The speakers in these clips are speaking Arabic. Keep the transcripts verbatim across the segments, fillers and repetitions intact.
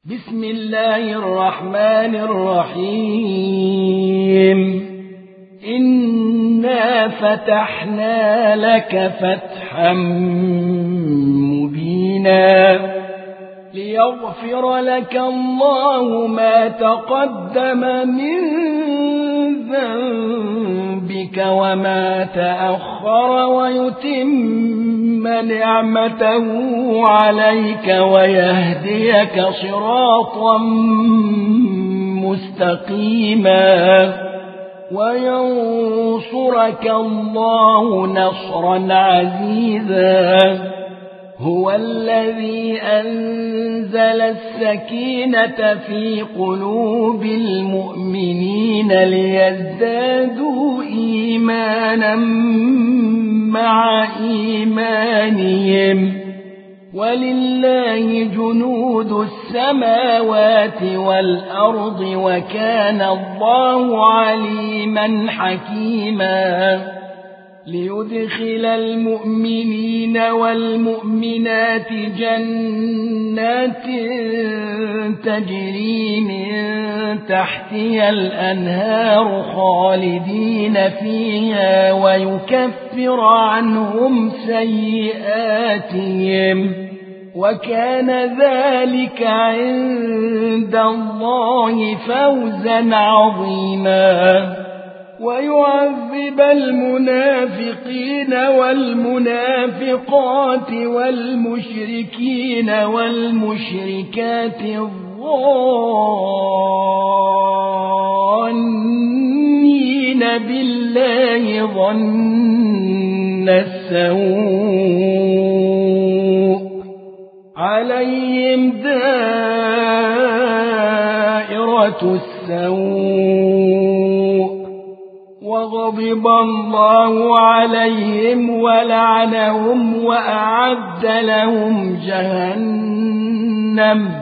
بسم الله الرحمن الرحيم إنا فتحنا لك فتحا مبينا ليغفر لك الله ما تقدم من ذنبك وما تأخر ويتم نعمته عليك ويهديك صراطا مستقيما وينصرك الله نصرا عزيزا هو الذي أنزل السكينة في قلوب المؤمنين ليزدادوا إيمانا مع إيمانهم ولله جنود السماوات والأرض وكان الله عليما حكيما ليدخل المؤمنين والمؤمنات جنات تجري من تحتها الأنهار خالدين فيها ويكفر عنهم سيئاتهم وكان ذلك عند الله فوزا عظيما ويعذب المنافقين والمنافقات والمشركين والمشركات الظانين بالله ظن السوء عليهم دائرة السوء وغضب الله عليهم ولعنهم وأعد لهم جهنم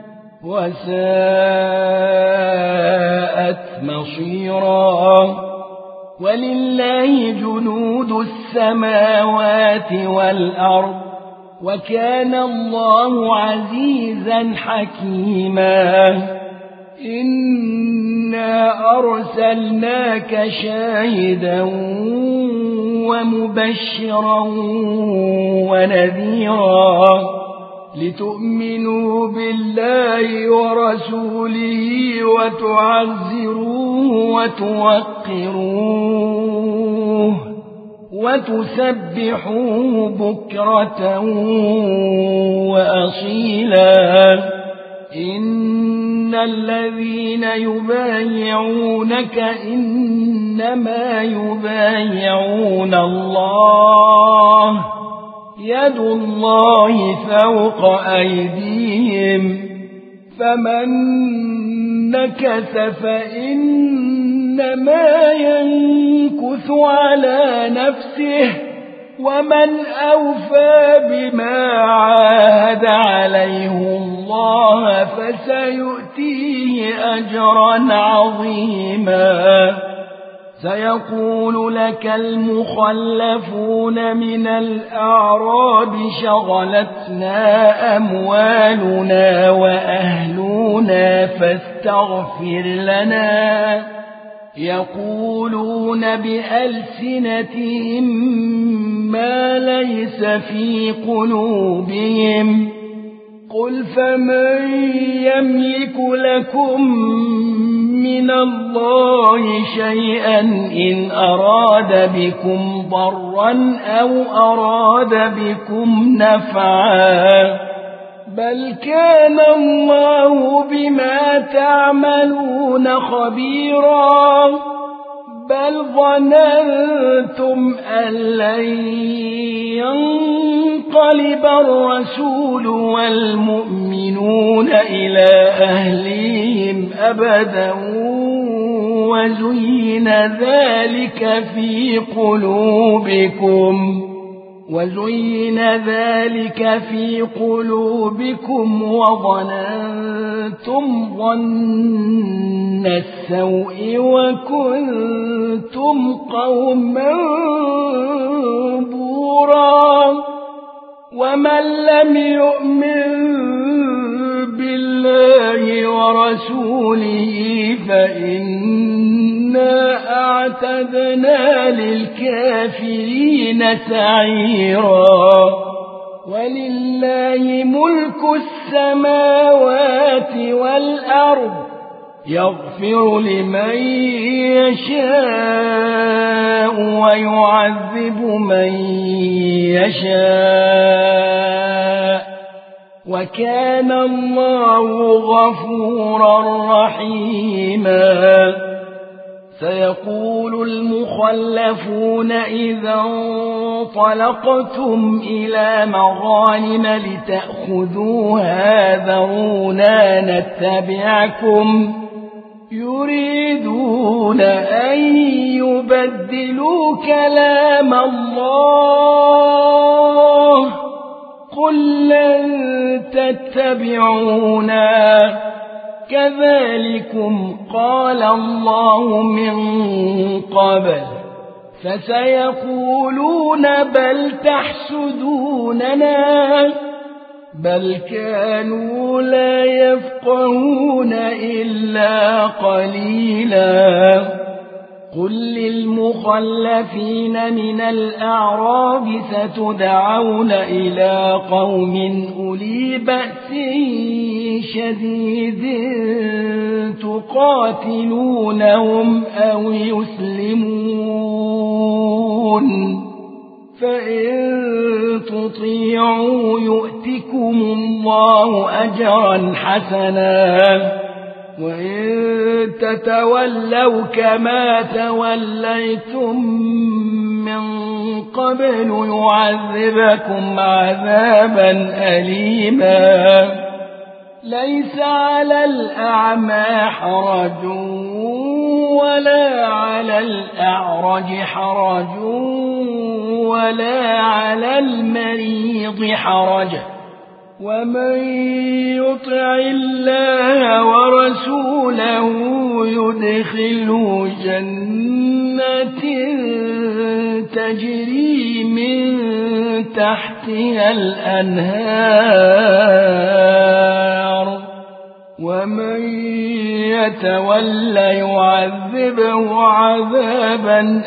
وساءت مصيرا ولله جنود السماوات والأرض وكان الله عزيزا حكيما إنا أرسلناك شاهدا ومبشرا ونذيرا لتؤمنوا بالله ورسوله وتعزروه وتوقروه وتسبحوه بكرة وأصيلا إن الذين يبايعونك إنما يبايعون الله يد الله فوق أيديهم فمن نكث فإنما ينكث على نفسه ومن أوفى بما عاهد عليه الله فسيؤتيه أجرا عظيما سيقول لك المخلفون من الأعراب شغلتنا أموالنا وأهلنا فاستغفر لنا يقولون بألسنتهم ما ليس في قلوبهم قل فمن يملك لكم من الله شيئا إن أراد بكم ضرا أو أراد بكم نفعا بل كان الله بما تعملون خبيرا بل ظننتم أن لن ينقلب الرسول والمؤمنون إلى أهليهم أبدا وزين ذلك في قلوبكم وزين ذلك في قلوبكم وظننتم ظن السوء وكنتم قوما بورا ومن لم يؤمن بالله ورسوله فإنا أعتدنا للكافرين سعيرا ولله ملك السماوات والأرض يغفر لمن يشاء ويعذب من يشاء وكان الله غفورا رحيما سيقول المخلفون إذا انطلقتم إلى مغانم لتأخذوها ذرونا نتبعكم يريدون أن يبدلوا كلام الله قل لن تتبعونا كذلكم قال الله من قبل فسيقولون بل تحسدوننا بل كانوا لا يفقهون إلا قليلا قل للمخلفين من الأعراب ستدعون إلى قوم أولي بأس شديد تقاتلونهم أو يسلمون فإن تطيعوا يؤتكم الله أجرا حسنا وإن تتولوا كما توليتم من قبل يعذبكم عذابا أليما ليس على الأعمى حرج ولا على الأعرج حرج ولا على المريض حرج ومن يطع الله ورسوله يدخله جنات تجري من تحتها الأنهار ومن يتول يعذبه عذابا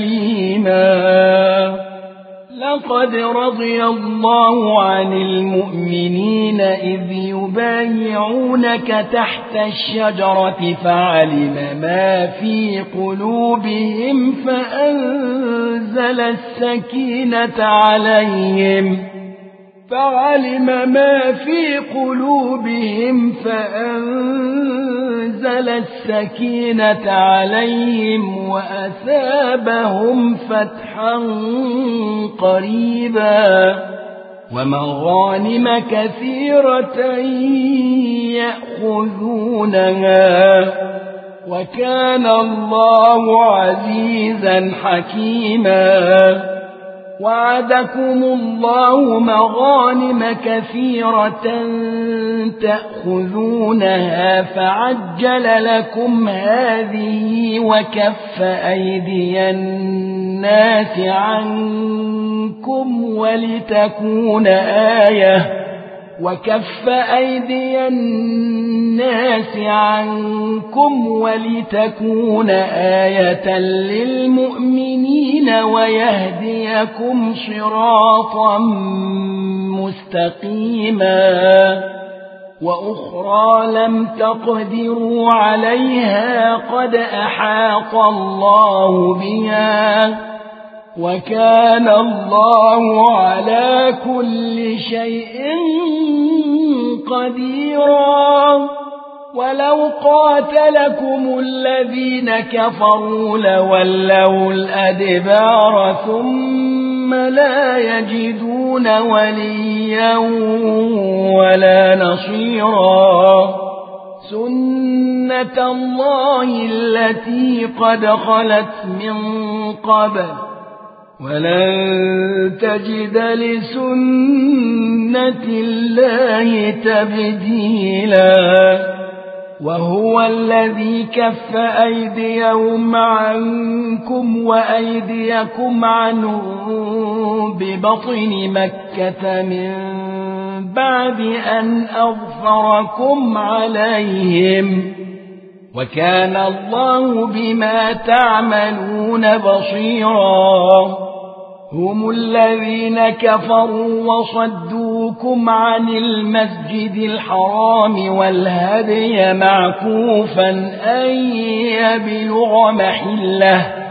أليما لقد رضي الله عن المؤمنين إذ يبايعونك تحت الشجرة فعلم ما في قلوبهم فأنزل السكينة عليهم فعلم ما في قلوبهم فأنزل السكينة عليهم وأثابهم فتحا قريبا ومغانم كثيرة يأخذونها وكان الله عزيزا حكيما وعدكم الله مغانم كثيرة تأخذونها فعجل لكم هذه وكف أيدي الناس عنكم ولتكون آية وكف أيدي الناس عنكم ولتكون آية للمؤمنين ويهديكم صراطا مستقيما وأخرى لم تقدروا عليها قد أحاط الله بها وكان الله على كل شيء قديرا ولو قاتلكم الذين كفروا لولوا الأدبار ثم لا يجدون وليا ولا نصيرا سنة الله التي قد خلت من قبل ولن تجد لسنة الله تبديلا وهو الذي كف أيديهم عنكم وأيديكم عنهم ببطن مكة من بعد أن أظفركم عليهم وكان الله بما تعملون بصيرا هم الذين كفروا وصدوكم عن المسجد الحرام والهدي معكوفا أن يبلغ محله